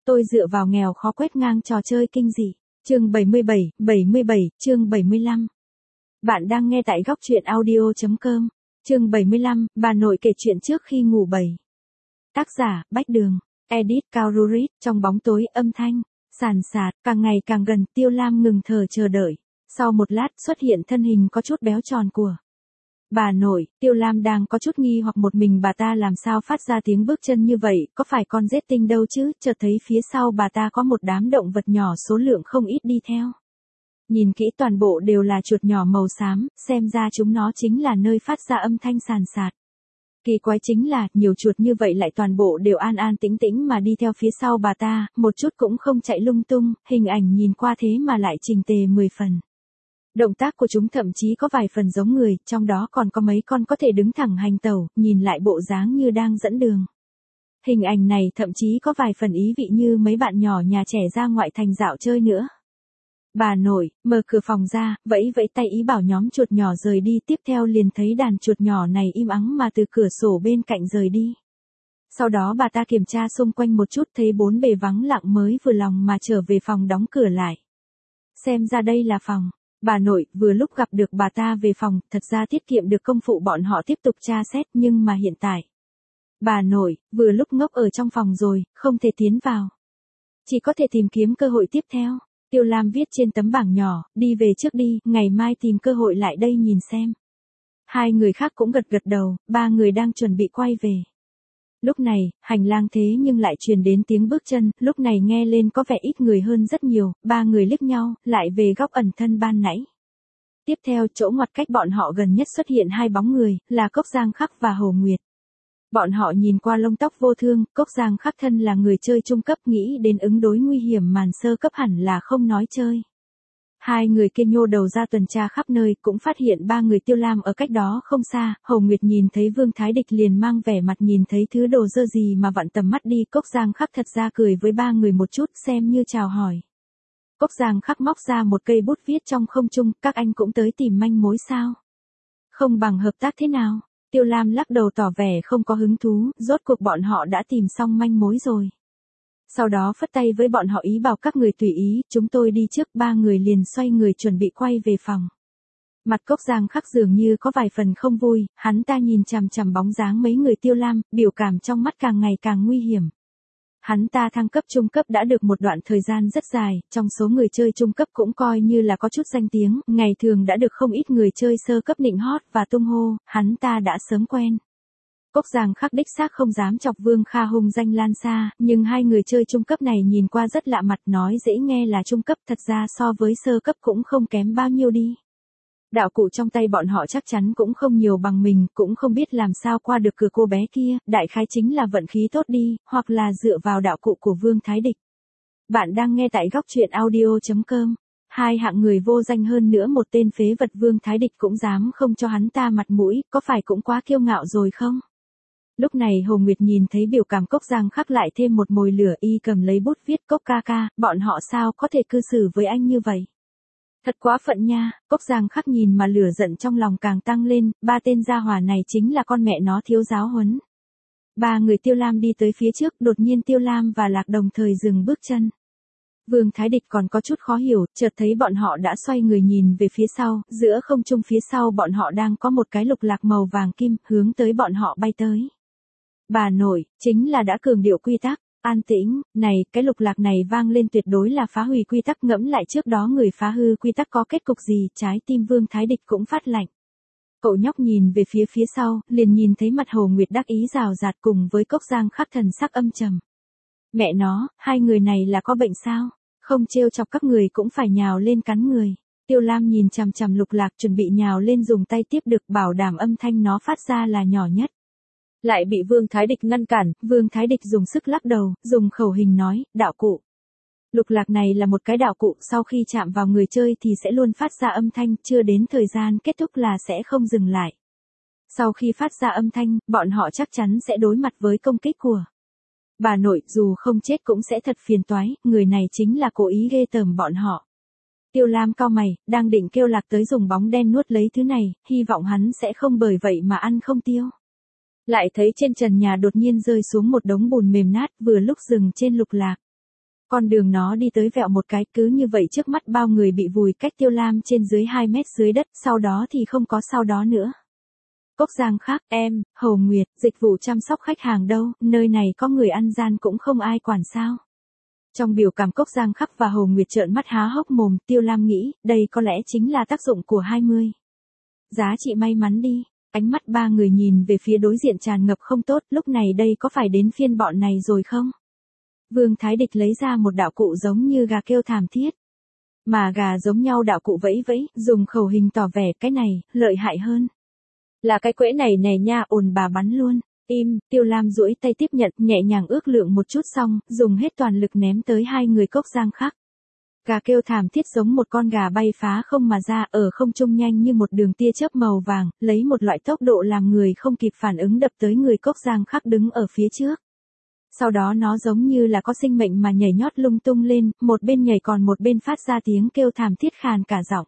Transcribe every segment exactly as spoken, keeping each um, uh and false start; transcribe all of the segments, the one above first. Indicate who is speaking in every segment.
Speaker 1: Tôi dựa vào nghèo khó quét ngang trò chơi kinh dị. Chương bảy mươi bảy, bảy mươi bảy, chương bảy mươi lăm. Bạn đang nghe tại góc truyện audio chấm com. Chương bảy mươi lăm, bà nội kể chuyện trước khi ngủ bảy. Tác giả, Bách Đường. Edit, Cao Rurit. Trong bóng tối âm thanh, sàn sạt, càng ngày càng gần, Tiêu Lam ngừng thở chờ đợi. Sau một lát xuất hiện thân hình có chút béo tròn của bà nội. Tiêu Lam đang có chút nghi hoặc một mình bà ta làm sao phát ra tiếng bước chân như vậy, có phải con rết tinh đâu chứ, chợt thấy phía sau bà ta có một đám động vật nhỏ số lượng không ít đi theo. Nhìn kỹ toàn bộ đều là chuột nhỏ màu xám, xem ra chúng nó chính là nơi phát ra âm thanh sàn sạt. Kỳ quái chính là, nhiều chuột như vậy lại toàn bộ đều an an tĩnh tĩnh mà đi theo phía sau bà ta, một chút cũng không chạy lung tung, hình ảnh nhìn qua thế mà lại chỉnh tề mười phần. Động tác của chúng thậm chí có vài phần giống người, trong đó còn có mấy con có thể đứng thẳng hành tẩu, nhìn lại bộ dáng như đang dẫn đường. Hình ảnh này thậm chí có vài phần ý vị như mấy bạn nhỏ nhà trẻ ra ngoại thành dạo chơi nữa. Bà nội, mở cửa phòng ra, vẫy vẫy tay ý bảo nhóm chuột nhỏ rời đi, tiếp theo liền thấy đàn chuột nhỏ này im ắng mà từ cửa sổ bên cạnh rời đi. Sau đó bà ta kiểm tra xung quanh một chút thấy bốn bề vắng lặng mới vừa lòng mà trở về phòng đóng cửa lại. Xem ra đây là phòng. Bà nội, vừa lúc gặp được bà ta về phòng, thật ra tiết kiệm được công phụ bọn họ tiếp tục tra xét, nhưng mà hiện tại. Bà nội, vừa lúc ngốc ở trong phòng rồi, không thể tiến vào. Chỉ có thể tìm kiếm cơ hội tiếp theo. Tiêu Lam viết trên tấm bảng nhỏ, đi về trước đi, ngày mai tìm cơ hội lại đây nhìn xem. Hai người khác cũng gật gật đầu, ba người đang chuẩn bị quay về. Lúc này, hành lang thế nhưng lại truyền đến tiếng bước chân, lúc này nghe lên có vẻ ít người hơn rất nhiều, ba người liếc nhau, lại về góc ẩn thân ban nãy. Tiếp theo, chỗ ngoặt cách bọn họ gần nhất xuất hiện hai bóng người, là Cốc Giang Khắc và Hồ Nguyệt. Bọn họ nhìn qua lông tóc vô thương, Cốc Giang Khắc thân là người chơi trung cấp, nghĩ đến ứng đối nguy hiểm màn sơ cấp hẳn là không nói chơi. Hai người kia nhô đầu ra tuần tra khắp nơi, cũng phát hiện ba người Tiêu Lam ở cách đó không xa, Hồ Nguyệt nhìn thấy Vương Thái Địch liền mang vẻ mặt nhìn thấy thứ đồ dơ gì mà vặn tầm mắt đi, Cốc Giang Khắc thật ra cười với ba người một chút xem như chào hỏi. Cốc Giang Khắc móc ra một cây bút viết trong không trung, các anh cũng tới tìm manh mối sao? Không bằng hợp tác thế nào? Tiêu Lam lắc đầu tỏ vẻ không có hứng thú, rốt cuộc bọn họ đã tìm xong manh mối rồi. Sau đó phất tay với bọn họ ý bảo các người tùy ý, chúng tôi đi trước, ba người liền xoay người chuẩn bị quay về phòng. Mặt Cốc Giang Khắc dường như có vài phần không vui, hắn ta nhìn chằm chằm bóng dáng mấy người Tiêu Lam, biểu cảm trong mắt càng ngày càng nguy hiểm. Hắn ta thăng cấp trung cấp đã được một đoạn thời gian rất dài, trong số người chơi trung cấp cũng coi như là có chút danh tiếng, ngày thường đã được không ít người chơi sơ cấp nịnh hót và tung hô, hắn ta đã sớm quen. Cốc Giang Khắc đích xác không dám chọc Vương Kha hung danh lan xa, nhưng hai người chơi trung cấp này nhìn qua rất lạ mặt, nói dễ nghe là trung cấp, thật ra so với sơ cấp cũng không kém bao nhiêu đi. Đạo cụ trong tay bọn họ chắc chắn cũng không nhiều bằng mình, cũng không biết làm sao qua được cửa cô bé kia, đại khái chính là vận khí tốt đi, hoặc là dựa vào đạo cụ của Vương Thái Địch. Bạn đang nghe tại góc truyện audio chấm com. Hai hạng người vô danh hơn nữa một tên phế vật Vương Thái Địch cũng dám không cho hắn ta mặt mũi, có phải cũng quá kiêu ngạo rồi không? Lúc này Hồ Nguyệt nhìn thấy biểu cảm Cốc Giang Khắc lại thêm một mồi lửa, y cầm lấy bút viết, Cốc ca ca, bọn họ sao có thể cư xử với anh như vậy? Thật quá phận nha, Cốc Giang Khắc nhìn mà lửa giận trong lòng càng tăng lên, ba tên gia hỏa này chính là con mẹ nó thiếu giáo huấn. Ba người Tiêu Lam đi tới phía trước, đột nhiên Tiêu Lam và Lạc đồng thời dừng bước chân. Vương Thái Địch còn có chút khó hiểu, chợt thấy bọn họ đã xoay người nhìn về phía sau, giữa không trung phía sau bọn họ đang có một cái lục lạc màu vàng kim, hướng tới bọn họ bay tới. Bà nội, chính là đã cường điệu quy tắc, an tĩnh, này, cái lục lạc này vang lên tuyệt đối là phá hủy quy tắc, ngẫm lại trước đó người phá hư quy tắc có kết cục gì, trái tim Vương Thái Địch cũng phát lạnh. Cậu nhóc nhìn về phía phía sau, liền nhìn thấy mặt Hồ Nguyệt đắc ý rào rạt cùng với Cốc Giang Khắc thần sắc âm trầm. Mẹ nó, hai người này là có bệnh sao? Không trêu chọc các người cũng phải nhào lên cắn người. Tiêu Lam nhìn chằm chằm lục lạc chuẩn bị nhào lên dùng tay tiếp được, bảo đảm âm thanh nó phát ra là nhỏ nhất. Lại bị Vương Thái Địch ngăn cản, Vương Thái Địch dùng sức lắc đầu, dùng khẩu hình nói, đạo cụ. Lục lạc này là một cái đạo cụ, sau khi chạm vào người chơi thì sẽ luôn phát ra âm thanh, chưa đến thời gian kết thúc là sẽ không dừng lại. Sau khi phát ra âm thanh, bọn họ chắc chắn sẽ đối mặt với công kích của bà nội, dù không chết cũng sẽ thật phiền toái, người này chính là cố ý ghê tởm bọn họ. Tiêu Lam cau mày, đang định kêu Lạc tới dùng bóng đen nuốt lấy thứ này, hy vọng hắn sẽ không bởi vậy mà ăn không tiêu. Lại thấy trên trần nhà đột nhiên rơi xuống một đống bùn mềm nát, vừa lúc dừng trên lục lạc. Con đường nó đi tới vẹo một cái, cứ như vậy trước mắt bao người bị vùi cách Tiêu Lam trên dưới hai mét dưới đất, sau đó thì không có sau đó nữa. Cốc Giang khác, em, Hầu Nguyệt, dịch vụ chăm sóc khách hàng đâu, nơi này có người ăn gian cũng không ai quản sao. Trong biểu cảm Cốc Giang Khắc và Hầu Nguyệt trợn mắt há hốc mồm, Tiêu Lam nghĩ, đây có lẽ chính là tác dụng của hai mươi. Giá trị may mắn đi. Ánh mắt ba người nhìn về phía đối diện tràn ngập không tốt, lúc này đây có phải đến phiên bọn này rồi không? Vương Thái Địch lấy ra một đạo cụ giống như gà kêu thảm thiết. Mà gà giống nhau đạo cụ vẫy vẫy, dùng khẩu hình tỏ vẻ cái này, lợi hại hơn. Là cái quễ này nè nha, ồn bà bắn luôn. Im, Tiêu Lam duỗi tay tiếp nhận, nhẹ nhàng ước lượng một chút xong, dùng hết toàn lực ném tới hai người Cốc Giang Khắc. Gà kêu thảm thiết giống một con gà bay phá không mà ra, ở không trung nhanh như một đường tia chớp màu vàng, lấy một loại tốc độ làm người không kịp phản ứng đập tới người Cốc Giang Khắc đứng ở phía trước. Sau đó nó giống như là có sinh mệnh mà nhảy nhót lung tung lên, một bên nhảy còn một bên phát ra tiếng kêu thảm thiết khàn cả giọng.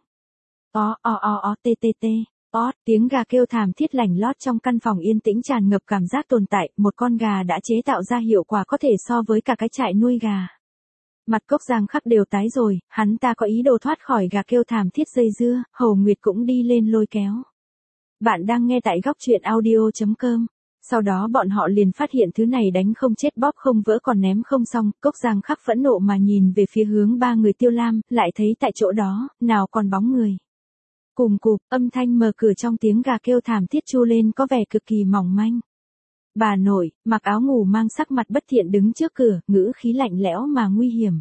Speaker 1: Ó ó ó ó tê tê tê. Ó, tiếng gà kêu thảm thiết lảnh lót trong căn phòng yên tĩnh tràn ngập cảm giác tồn tại, một con gà đã chế tạo ra hiệu quả có thể so với cả cái trại nuôi gà. Mặt Cốc Giang Khắc đều tái rồi, hắn ta có ý đồ thoát khỏi gà kêu thảm thiết dây dưa, Hầu Nguyệt cũng đi lên lôi kéo. Bạn đang nghe tại góc truyện audio chấm com. Sau đó bọn họ liền phát hiện thứ này đánh không chết bóp không vỡ còn ném không xong, Cốc Giang Khắc phẫn nộ mà nhìn về phía hướng ba người Tiêu Lam, lại thấy tại chỗ đó, nào còn bóng người. Cùng cụp, âm thanh mở cửa trong tiếng gà kêu thảm thiết chu lên có vẻ cực kỳ mỏng manh. Bà nội, mặc áo ngủ mang sắc mặt bất thiện đứng trước cửa, ngữ khí lạnh lẽo mà nguy hiểm.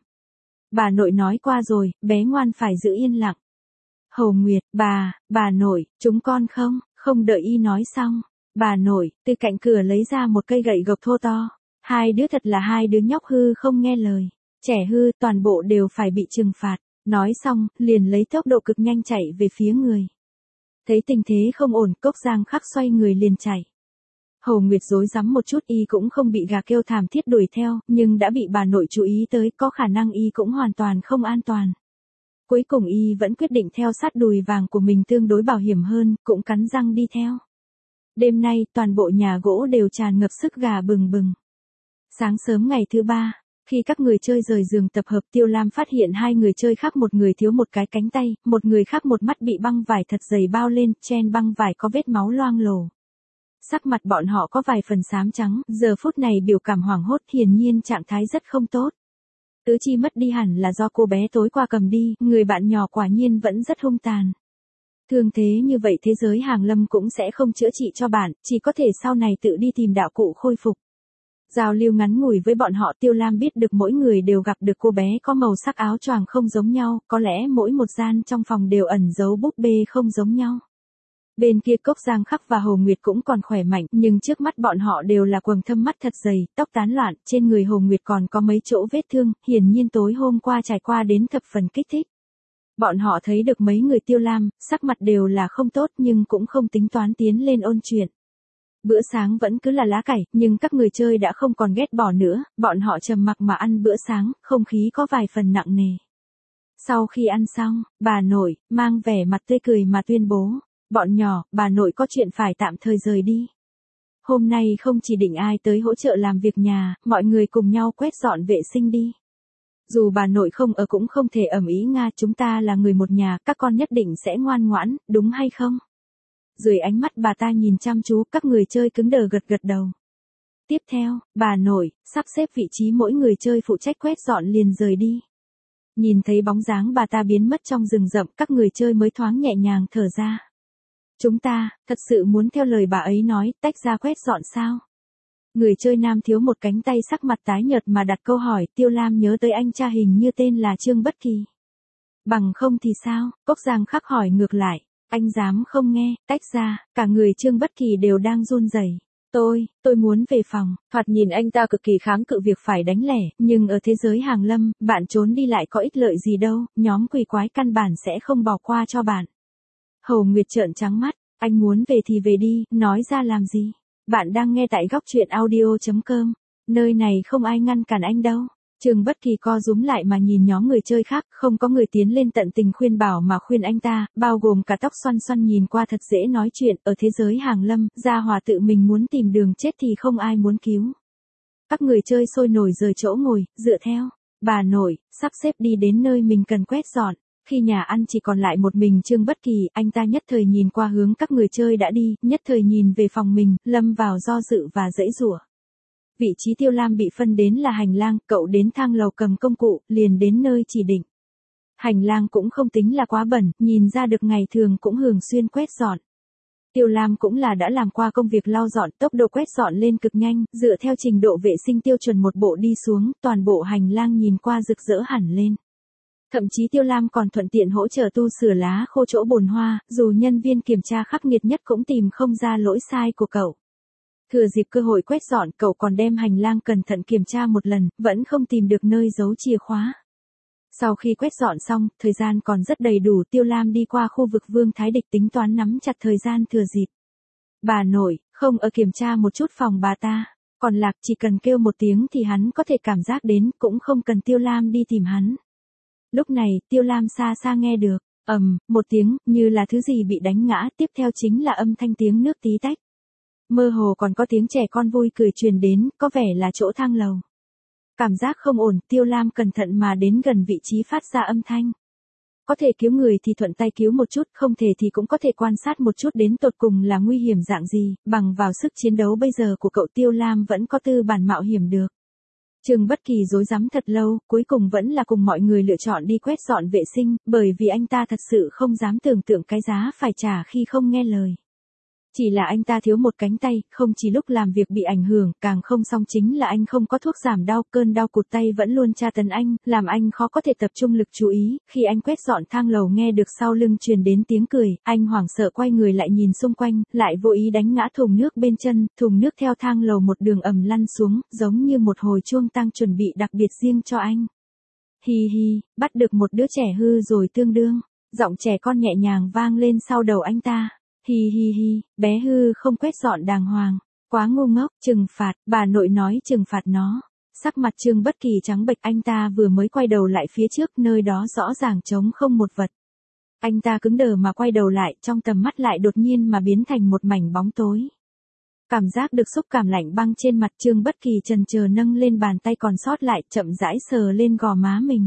Speaker 1: Bà nội nói qua rồi, bé ngoan phải giữ yên lặng. Hầu Nguyệt, bà, bà nội, chúng con không, không đợi y nói xong. Bà nội, từ cạnh cửa lấy ra một cây gậy gộc thô to. Hai đứa thật là hai đứa nhóc hư không nghe lời. Trẻ hư, toàn bộ đều phải bị trừng phạt. Nói xong, liền lấy tốc độ cực nhanh chạy về phía người. Thấy tình thế không ổn, Cốc Giang Khắc xoay người liền chạy. Hầu Nguyệt rối rắm một chút, y cũng không bị gà kêu thảm thiết đuổi theo, nhưng đã bị bà nội chú ý tới, có khả năng y cũng hoàn toàn không an toàn. Cuối cùng y vẫn quyết định theo sát đùi vàng của mình tương đối bảo hiểm hơn, cũng cắn răng đi theo. Đêm nay, toàn bộ nhà gỗ đều tràn ngập sức gà bừng bừng. Sáng sớm ngày thứ ba, khi các người chơi rời giường tập hợp, Tiêu Lam phát hiện hai người chơi khác, một người thiếu một cái cánh tay, một người khác một mắt bị băng vải thật dày bao lên, trên băng vải có vết máu loang lổ. Sắc mặt bọn họ có vài phần xám trắng, giờ phút này biểu cảm hoảng hốt, hiển nhiên trạng thái rất không tốt. Tứ chi mất đi hẳn là do cô bé tối qua cầm đi, người bạn nhỏ quả nhiên vẫn rất hung tàn. Thường thế như vậy thế giới hàng lâm cũng sẽ không chữa trị cho bạn, chỉ có thể sau này tự đi tìm đạo cụ khôi phục. Giao lưu ngắn ngủi với bọn họ, Tiêu Lam biết được mỗi người đều gặp được cô bé có màu sắc áo choàng không giống nhau, có lẽ mỗi một gian trong phòng đều ẩn giấu búp bê không giống nhau. Bên kia Cốc Giang Khắc và Hồ Nguyệt cũng còn khỏe mạnh, nhưng trước mắt bọn họ đều là quầng thâm mắt thật dày, tóc tán loạn, trên người Hồ Nguyệt còn có mấy chỗ vết thương, hiển nhiên tối hôm qua trải qua đến thập phần kích thích. Bọn họ thấy được mấy người Tiêu Lam, sắc mặt đều là không tốt nhưng cũng không tính toán tiến lên ôn chuyện. Bữa sáng vẫn cứ là lá cải, nhưng các người chơi đã không còn ghét bỏ nữa, bọn họ trầm mặc mà ăn bữa sáng, không khí có vài phần nặng nề. Sau khi ăn xong, bà nội, mang vẻ mặt tươi cười mà tuyên bố, bọn nhỏ, bà nội có chuyện phải tạm thời rời đi. Hôm nay không chỉ định ai tới hỗ trợ làm việc nhà, mọi người cùng nhau quét dọn vệ sinh đi. Dù bà nội không ở cũng không thể ầm ĩ nga, chúng ta là người một nhà, các con nhất định sẽ ngoan ngoãn, đúng hay không? Dưới ánh mắt bà ta nhìn chăm chú, các người chơi cứng đờ gật gật đầu. Tiếp theo, bà nội, sắp xếp vị trí mỗi người chơi phụ trách quét dọn liền rời đi. Nhìn thấy bóng dáng bà ta biến mất trong rừng rậm, các người chơi mới thoáng nhẹ nhàng thở ra. Chúng ta, thật sự muốn theo lời bà ấy nói, tách ra quét dọn sao? Người chơi nam thiếu một cánh tay sắc mặt tái nhợt mà đặt câu hỏi, Tiêu Lam nhớ tới anh cha hình như tên là Trương Bất Kỳ. Bằng không thì sao? Cốc Giang Khắc hỏi ngược lại. Anh dám không nghe, tách ra, cả người Trương Bất Kỳ đều đang run rẩy. Tôi, tôi muốn về phòng, thoạt nhìn anh ta cực kỳ kháng cự việc phải đánh lẻ, nhưng ở thế giới hàng lâm, bạn trốn đi lại có ích lợi gì đâu, nhóm quỷ quái căn bản sẽ không bỏ qua cho bạn. Hầu Nguyệt trợn trắng mắt, anh muốn về thì về đi, nói ra làm gì? Bạn đang nghe tại góc truyện audio chấm com, nơi này không ai ngăn cản anh đâu. Trương Bất Kỳ co rúm lại mà nhìn nhóm người chơi khác, không có người tiến lên tận tình khuyên bảo mà khuyên anh ta, bao gồm cả tóc xoăn xoăn nhìn qua thật dễ nói chuyện, ở thế giới hàng lâm, gia hòa tự mình muốn tìm đường chết thì không ai muốn cứu. Các người chơi sôi nổi rời chỗ ngồi, dựa theo. Bà nội, sắp xếp đi đến nơi mình cần quét dọn. Khi nhà ăn chỉ còn lại một mình Trương Bất Kỳ, anh ta nhất thời nhìn qua hướng các người chơi đã đi, nhất thời nhìn về phòng mình, lâm vào do dự và giãy giụa. Vị trí Tiêu Lam bị phân đến là hành lang, cậu đến thang lầu cầm công cụ, liền đến nơi chỉ định. Hành lang cũng không tính là quá bẩn, nhìn ra được ngày thường cũng thường xuyên quét dọn. Tiêu Lam cũng là đã làm qua công việc lau dọn, tốc độ quét dọn lên cực nhanh, dựa theo trình độ vệ sinh tiêu chuẩn một bộ đi xuống, toàn bộ hành lang nhìn qua rực rỡ hẳn lên. Thậm chí Tiêu Lam còn thuận tiện hỗ trợ tu sửa lá khô chỗ bồn hoa, dù nhân viên kiểm tra khắc nghiệt nhất cũng tìm không ra lỗi sai của cậu. Thừa dịp cơ hội quét dọn, cậu còn đem hành lang cẩn thận kiểm tra một lần, vẫn không tìm được nơi giấu chìa khóa. Sau khi quét dọn xong, thời gian còn rất đầy đủ, Tiêu Lam đi qua khu vực Vương Thái Địch tính toán nắm chặt thời gian thừa dịp. Bà nội, không ở kiểm tra một chút phòng bà ta, còn Lạc chỉ cần kêu một tiếng thì hắn có thể cảm giác đến, cũng không cần Tiêu Lam đi tìm hắn. Lúc này, Tiêu Lam xa xa nghe được, ầm, um, một tiếng, như là thứ gì bị đánh ngã, tiếp theo chính là âm thanh tiếng nước tí tách. Mơ hồ còn có tiếng trẻ con vui cười truyền đến, có vẻ là chỗ thang lầu. Cảm giác không ổn, Tiêu Lam cẩn thận mà đến gần vị trí phát ra âm thanh. Có thể cứu người thì thuận tay cứu một chút, không thể thì cũng có thể quan sát một chút đến tột cùng là nguy hiểm dạng gì, bằng vào sức chiến đấu bây giờ của cậu Tiêu Lam vẫn có tư bản mạo hiểm được. Trương Bất Kỳ rối rắm thật lâu, cuối cùng vẫn là cùng mọi người lựa chọn đi quét dọn vệ sinh, bởi vì anh ta thật sự không dám tưởng tượng cái giá phải trả khi không nghe lời. Chỉ là anh ta thiếu một cánh tay, không chỉ lúc làm việc bị ảnh hưởng, càng không xong chính là anh không có thuốc giảm đau, cơn đau cụt tay vẫn luôn tra tấn anh, làm anh khó có thể tập trung lực chú ý. Khi anh quét dọn thang lầu nghe được sau lưng truyền đến tiếng cười, anh hoảng sợ quay người lại nhìn xung quanh, lại vô ý đánh ngã thùng nước bên chân, thùng nước theo thang lầu một đường ầm lăn xuống, giống như một hồi chuông tang chuẩn bị đặc biệt riêng cho anh. Hi hi, bắt được một đứa trẻ hư rồi tương đương, giọng trẻ con nhẹ nhàng vang lên sau đầu anh ta. Hi hi hi, bé hư không quét dọn đàng hoàng, quá ngu ngốc, trừng phạt, bà nội nói trừng phạt nó. Sắc mặt Trương Bất Kỳ trắng bệch, anh ta vừa mới quay đầu lại phía trước, nơi đó rõ ràng trống không một vật. Anh ta cứng đờ mà quay đầu lại, trong tầm mắt lại đột nhiên mà biến thành một mảnh bóng tối. Cảm giác được xúc cảm lạnh băng trên mặt, Trương Bất Kỳ chần chờ nâng lên bàn tay còn sót lại, chậm rãi sờ lên gò má mình.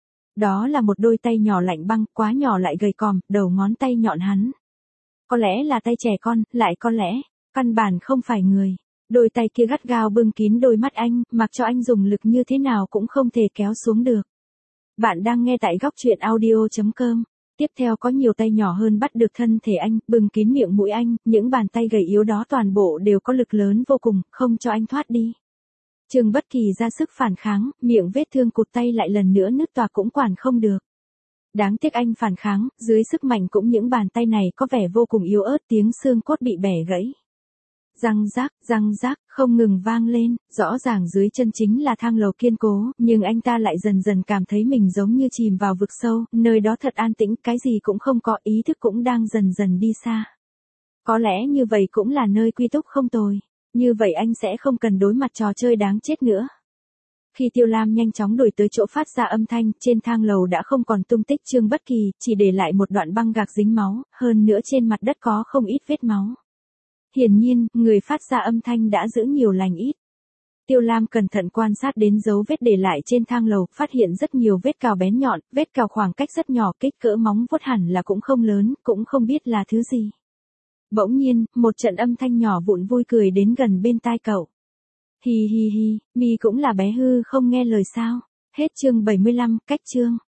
Speaker 1: Đó là một đôi tay nhỏ lạnh băng, quá nhỏ lại gầy còm, đầu ngón tay nhọn hắn. Có lẽ là tay trẻ con, lại có lẽ, căn bản không phải người. Đôi tay kia gắt gao bưng kín đôi mắt anh, mặc cho anh dùng lực như thế nào cũng không thể kéo xuống được. Bạn đang nghe tại góc truyện audio chấm com. Tiếp theo có nhiều tay nhỏ hơn bắt được thân thể anh, bưng kín miệng mũi anh, những bàn tay gầy yếu đó toàn bộ đều có lực lớn vô cùng, không cho anh thoát đi. Trương Bất Kỳ ra sức phản kháng, miệng vết thương cụt tay lại lần nữa nứt toạc cũng quản không được. Đáng tiếc anh phản kháng, dưới sức mạnh cũng những bàn tay này có vẻ vô cùng yếu ớt, tiếng xương cốt bị bẻ gãy. Răng rác, răng rác, không ngừng vang lên, rõ ràng dưới chân chính là thang lầu kiên cố, nhưng anh ta lại dần dần cảm thấy mình giống như chìm vào vực sâu, nơi đó thật an tĩnh, cái gì cũng không có, ý thức cũng đang dần dần đi xa. Có lẽ như vậy cũng là nơi quy túc không tồi, như vậy anh sẽ không cần đối mặt trò chơi đáng chết nữa. Khi Tiêu Lam nhanh chóng đuổi tới chỗ phát ra âm thanh, trên thang lầu đã không còn tung tích Trương Bất Kỳ, chỉ để lại một đoạn băng gạc dính máu, hơn nữa trên mặt đất có không ít vết máu. Hiển nhiên, người phát ra âm thanh đã giữ nhiều lành ít. Tiêu Lam cẩn thận quan sát đến dấu vết để lại trên thang lầu, phát hiện rất nhiều vết cào bén nhọn, vết cào khoảng cách rất nhỏ, kích cỡ móng vuốt hẳn là cũng không lớn, cũng không biết là thứ gì. Bỗng nhiên, một trận âm thanh nhỏ vụn vui cười đến gần bên tai cậu. Hi hi hi, mi cũng là bé hư không nghe lời sao. Hết chương bảy mươi lăm, cách chương.